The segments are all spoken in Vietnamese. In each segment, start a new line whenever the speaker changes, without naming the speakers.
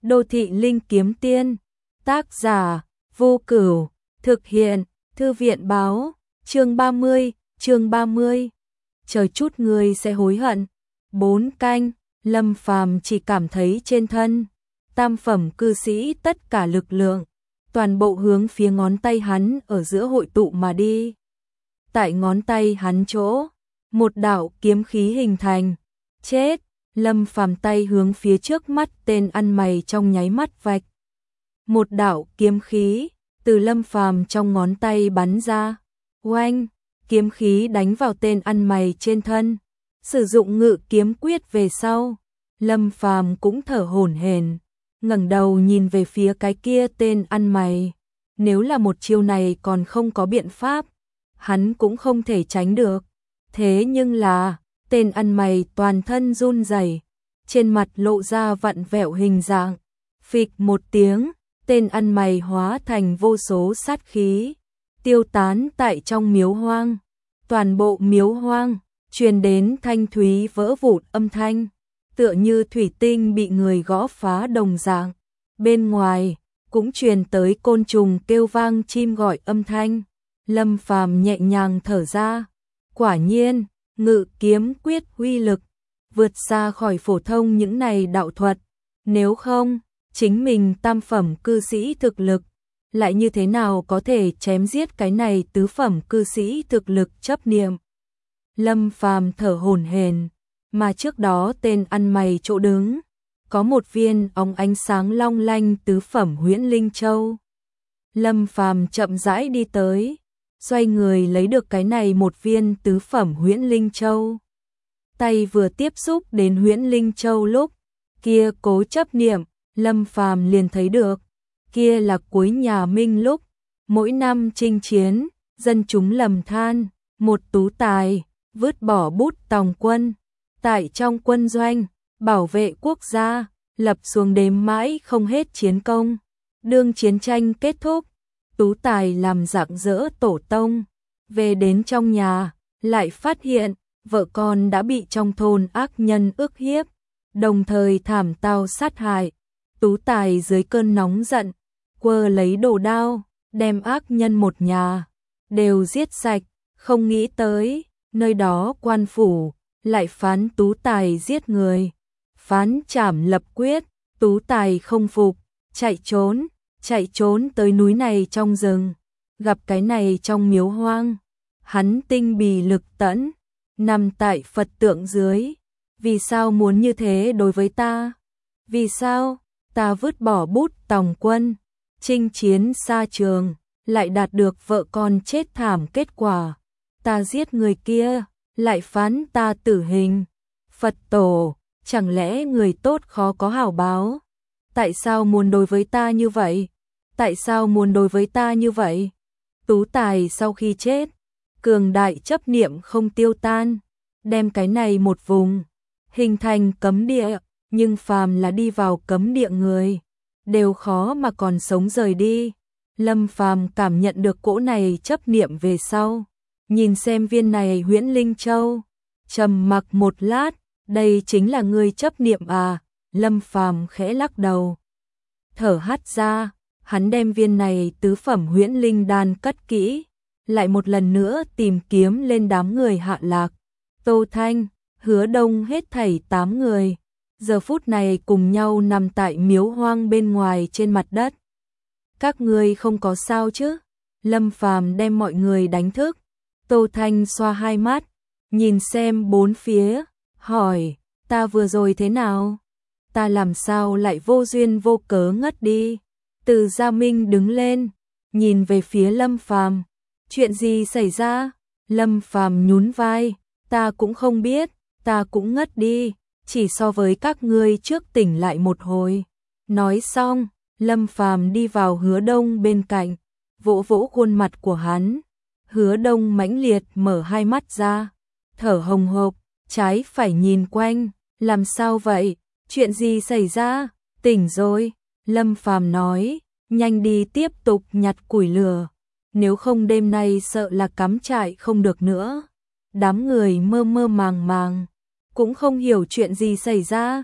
Đô thị linh kiếm tiên. Tác giả Vô Cửu. Thực hiện Thư viện báo. Chương 30. Chờ chút ngươi sẽ hối hận. 4 canh. Lâm Phàm chỉ cảm thấy trên thân tam phẩm cư sĩ tất cả lực lượng toàn bộ hướng phía ngón tay hắn ở giữa hội tụ mà đi. Tại ngón tay hắn chỗ, một đạo kiếm khí hình thành. Chết! Lâm Phàm tay hướng phía trước mắt tên ăn mày trong nháy mắt vạch. Một đạo kiếm khí từ Lâm Phàm trong ngón tay bắn ra. Oanh! Kiếm khí đánh vào tên ăn mày trên thân. Sử dụng ngự kiếm quyết về sau, Lâm Phàm cũng thở hổn hển, ngẩng đầu nhìn về phía cái kia tên ăn mày. Nếu là một chiêu này còn không có biện pháp, hắn cũng không thể tránh được. Thế nhưng là, tên ăn mày toàn thân run rẩy, trên mặt lộ ra vặn vẹo hình dạng. Phịch một tiếng, tên ăn mày hóa thành vô số sát khí, tiêu tán tại trong miếu hoang. Toàn bộ miếu hoang truyền đến thanh thúy vỡ vụn âm thanh, tựa như thủy tinh bị người gõ phá đồng dạng. Bên ngoài cũng truyền tới côn trùng kêu vang chim gọi âm thanh. Lâm Phàm nhẹ nhàng thở ra, quả nhiên, ngự kiếm quyết uy lực vượt xa khỏi phổ thông những này đạo thuật, nếu không, chính mình tam phẩm cư sĩ thực lực lại như thế nào có thể chém giết cái này tứ phẩm cư sĩ thực lực chấp niệm. Lâm Phàm thở hổn hển, mà trước đó tên ăn mày chỗ đứng, có một viên óng ánh sáng long lanh tứ phẩm huyễn linh châu. Lâm Phàm chậm rãi đi tới, xoay người lấy được cái này một viên tứ phẩm huyễn linh châu. Tay vừa tiếp xúc đến huyễn linh châu lúc, kia cố chấp niệm, Lâm Phàm liền thấy được, kia là cuối nhà Minh lúc, mỗi năm chinh chiến, dân chúng lầm than, một tú tài, vứt bỏ bút tòng quân, tại trong quân doanh, bảo vệ quốc gia, lập xuống đếm mãi không hết chiến công. Đương chiến tranh kết thúc, tú tài làm rạng rỡ tổ tông, về đến trong nhà, lại phát hiện, vợ con đã bị trong thôn ác nhân ức hiếp, đồng thời thảm tao sát hại. Tú tài dưới cơn nóng giận, quơ lấy đồ đao, đem ác nhân một nhà đều giết sạch, không nghĩ tới, nơi đó quan phủ lại phán tú tài giết người, phán trảm lập quyết. Tú tài không phục, chạy trốn tới núi này trong rừng, gặp cái này trong miếu hoang, hắn tinh bì lực tẫn, nằm tại Phật tượng dưới. Vì sao muốn như thế đối với ta? Vì sao ta vứt bỏ bút tòng quân, chinh chiến xa trường, lại đạt được vợ con chết thảm kết quả? Ta giết người kia, lại phán ta tử hình. Phật tổ, chẳng lẽ người tốt khó có hảo báo? Tại sao muốn đối với ta như vậy? Tại sao muốn đối với ta như vậy? Tú tài sau khi chết, cường đại chấp niệm không tiêu tan, đem cái này một vùng hình thành cấm địa, nhưng phàm là đi vào cấm địa người đều khó mà còn sống rời đi. Lâm Phàm cảm nhận được cỗ này chấp niệm về sau, nhìn xem viên này huyễn linh châu, trầm mặc một lát, đây chính là ngươi chấp niệm à? Lâm Phàm khẽ lắc đầu, thở hắt ra, hắn đem viên này tứ phẩm huyễn linh đan cất kỹ, lại một lần nữa tìm kiếm lên đám người hạ lạc. Tô Thanh, Hứa Đông hết thảy 8 người, giờ phút này cùng nhau nằm tại miếu hoang bên ngoài trên mặt đất. Các ngươi không có sao chứ? Lâm Phàm đem mọi người đánh thức. Tô Thanh xoa hai mắt, nhìn xem bốn phía, hỏi, ta vừa rồi thế nào? Ta làm sao lại vô duyên vô cớ ngất đi? Từ Gia Minh đứng lên, nhìn về phía Lâm Phàm, chuyện gì xảy ra? Lâm Phàm nhún vai, ta cũng không biết, ta cũng ngất đi, chỉ so với các ngươi trước tỉnh lại một hồi. Nói xong, Lâm Phàm đi vào Hứa Đông bên cạnh, vỗ vỗ khuôn mặt của hắn. Hứa Đông mãnh liệt mở hai mắt ra, thở hồng hộc, trái phải nhìn quanh, làm sao vậy? Chuyện gì xảy ra? Tỉnh rồi, Lâm Phàm nói, nhanh đi tiếp tục nhặt củi lửa, nếu không đêm nay sợ là cắm trại không được nữa. Đám người mơ mơ màng màng, cũng không hiểu chuyện gì xảy ra.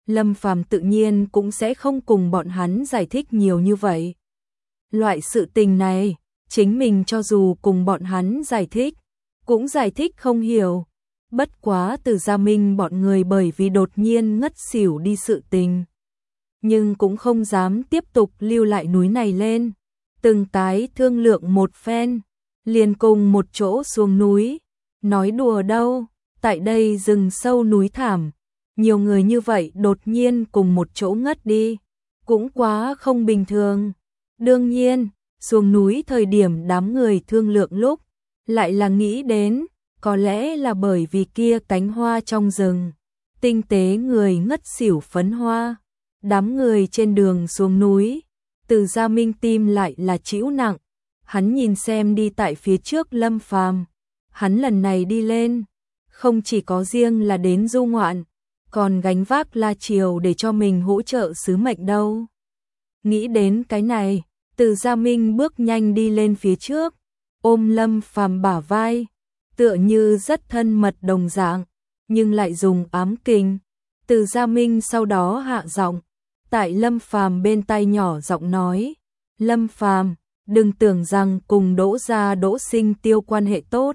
Lâm Phàm tự nhiên cũng sẽ không cùng bọn hắn giải thích nhiều như vậy. Loại sự tình này, chính mình cho dù cùng bọn hắn giải thích, cũng giải thích không hiểu. Bất quá Từ Gia Minh bọn người bởi vì đột nhiên ngất xỉu đi sự tình, nhưng cũng không dám tiếp tục lưu lại núi này lên. Từng cái thương lượng một phen, liền cùng một chỗ xuống núi. Nói đùa đâu, tại đây rừng sâu núi thảm, nhiều người như vậy đột nhiên cùng một chỗ ngất đi, cũng quá không bình thường. Đương nhiên, xuống núi thời điểm đám người thương lượng lúc, lại là nghĩ đến, có lẽ là bởi vì kia cánh hoa trong rừng, tinh tế người ngất xỉu phấn hoa. Đám người trên đường xuống núi, Từ Gia Minh tim lại là chịu nặng. Hắn nhìn xem đi tại phía trước Lâm Phàm, hắn lần này đi lên, không chỉ có riêng là đến du ngoạn, còn gánh vác La Triều để cho mình hỗ trợ sứ mệnh đâu. Nghĩ đến cái này, Từ Gia Minh bước nhanh đi lên phía trước, ôm Lâm Phàm bả vai, tựa như rất thân mật đồng dạng, nhưng lại dùng ám kình. Từ Gia Minh sau đó hạ giọng, tại Lâm Phàm bên tai nhỏ giọng nói, Lâm Phàm, đừng tưởng rằng cùng Đỗ gia Đỗ Sinh Tiêu quan hệ tốt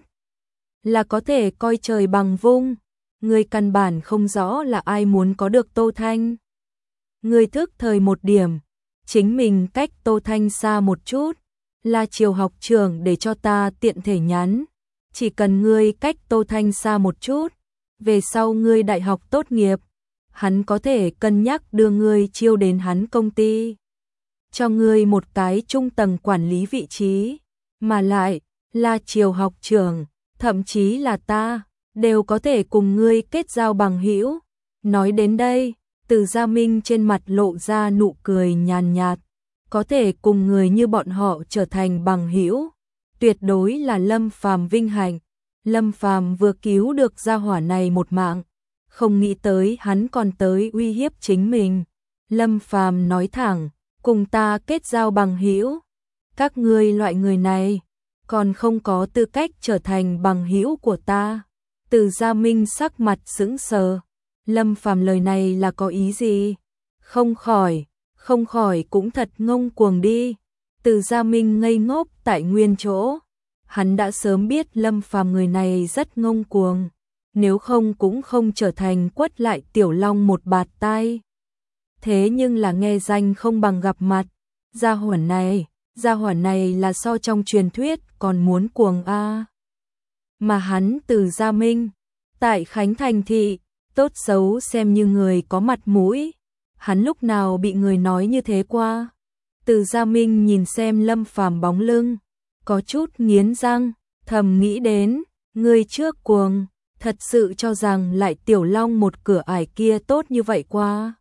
là có thể coi trời bằng vung, người căn bản không rõ là ai muốn có được Tô Thanh. Người thức thời một điểm, chính mình cách Tô Thanh xa một chút, là Triều học trưởng để cho ta tiện thể nhắn, chỉ cần ngươi cách Tô Thanh xa một chút, về sau ngươi đại học tốt nghiệp, hắn có thể cân nhắc đưa ngươi chiêu đến hắn công ty, cho ngươi một cái trung tầng quản lý vị trí, mà lại là Triều học trưởng, thậm chí là ta, đều có thể cùng ngươi kết giao bằng hữu. Nói đến đây, Từ Gia Minh trên mặt lộ ra nụ cười nhàn nhạt, có thể cùng người như bọn họ trở thành bằng hữu, tuyệt đối là Lâm Phàm vinh hạnh. Lâm Phàm vừa cứu được gia hỏa này một mạng, không nghĩ tới hắn còn tới uy hiếp chính mình. Lâm Phàm nói thẳng, cùng ta kết giao bằng hữu, các ngươi loại người này còn không có tư cách trở thành bằng hữu của ta. Từ Gia Minh sắc mặt sững sờ, Lâm Phàm lời này là có ý gì? Không khỏi cũng thật ngông cuồng đi. Từ Gia Minh ngây ngốc tại nguyên chỗ, hắn đã sớm biết Lâm Phàm người này rất ngông cuồng, nếu không cũng không trở thành quất lại Tiểu Long một bạt tai. Thế nhưng là nghe danh không bằng gặp mặt, gia hỏa này là so trong truyền thuyết còn muốn cuồng a. Mà hắn Từ Gia Minh, tại Khánh Thành thị, tốt xấu xem như người có mặt mũi, hắn lúc nào bị người nói như thế qua. Từ Gia Minh nhìn xem Lâm Phàm bóng lưng, có chút nghiến răng, thầm nghĩ đến, người trước cuồng, thật sự cho rằng lại Tiểu Long một cửa ải kia tốt như vậy qua.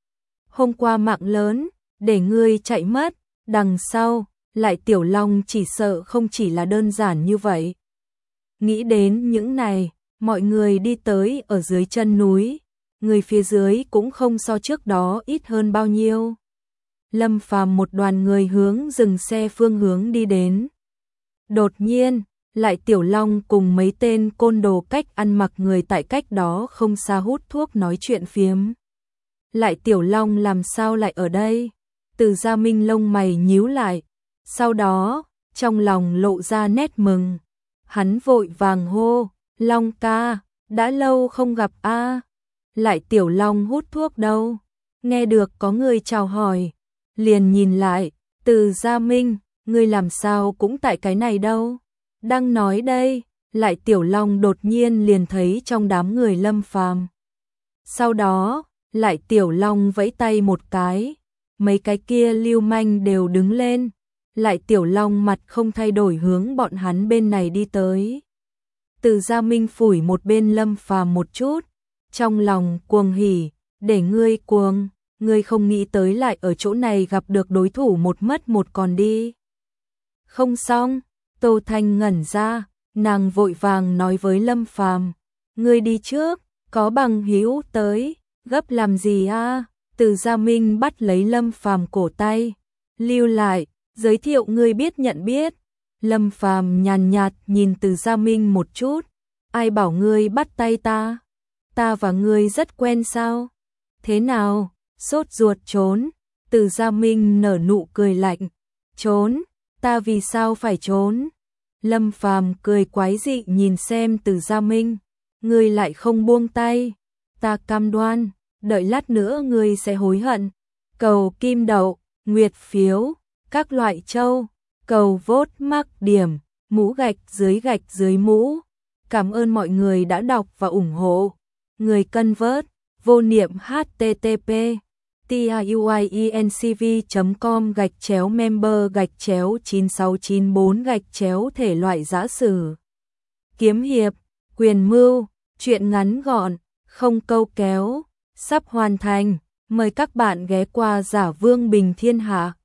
Hôm qua mạng lớn, để ngươi chạy mất, đằng sau, lại Tiểu Long chỉ sợ không chỉ là đơn giản như vậy. Nghĩ đến những này, mọi người đi tới ở dưới chân núi, người phía dưới cũng không so trước đó ít hơn bao nhiêu. Lâm Phàm một đoàn người hướng dừng xe phương hướng đi đến. Đột nhiên, lại Tiểu Long cùng mấy tên côn đồ cách ăn mặc người tại cách đó không xa hút thuốc nói chuyện phiếm. Lại Tiểu Long làm sao lại ở đây? Từ Gia Minh lông mày nhíu lại, sau đó, trong lòng lộ ra nét mừng. Hắn vội vàng hô, Long ca, đã lâu không gặp a. Lại Tiểu Long hút thuốc đâu? Nghe được có người chào hỏi, liền nhìn lại, Từ Gia Minh, ngươi làm sao cũng tại cái này đâu? Đang nói đây, lại Tiểu Long đột nhiên liền thấy trong đám người Lâm Phàm. Sau đó, lại Tiểu Long vẫy tay một cái, mấy cái kia lưu manh đều đứng lên, lại Tiểu Long mặt không thay đổi hướng bọn hắn bên này đi tới. Từ Gia Minh phủi một bên Lâm Phàm một chút, trong lòng cuồng hỉ, để ngươi cuồng, ngươi không nghĩ tới lại ở chỗ này gặp được đối thủ một mất một còn đi. Không xong, Tô Thanh ngẩn ra, nàng vội vàng nói với Lâm Phàm, ngươi đi trước, có bằng hữu tới, gấp làm gì a? Từ Gia Minh bắt lấy Lâm Phàm cổ tay, lưu lại, giới thiệu ngươi biết nhận biết. Lâm Phàm nhàn nhạt nhìn Từ Gia Minh một chút, ai bảo ngươi bắt tay ta? Ta và ngươi rất quen sao? Thế nào, sốt ruột trốn? Từ Gia Minh nở nụ cười lạnh. Trốn? Ta vì sao phải trốn? Lâm Phàm cười quái dị nhìn xem Từ Gia Minh. Ngươi lại không buông tay. Ta cam đoan, đợi lát nữa ngươi sẽ hối hận. Cầu kim đậu, nguyệt phiếu, các loại châu, cầu vote mắc điểm, mũ gạch dưới mũ. Cảm ơn mọi người đã đọc và ủng hộ. Người cân vớt, vô niệm http tiuincv.com/member/9694- thể loại giã sử, kiếm hiệp, quyền mưu, truyện ngắn gọn, không câu kéo, sắp hoàn thành. Mời các bạn ghé qua Giả Vương Bình Thiên Hạ.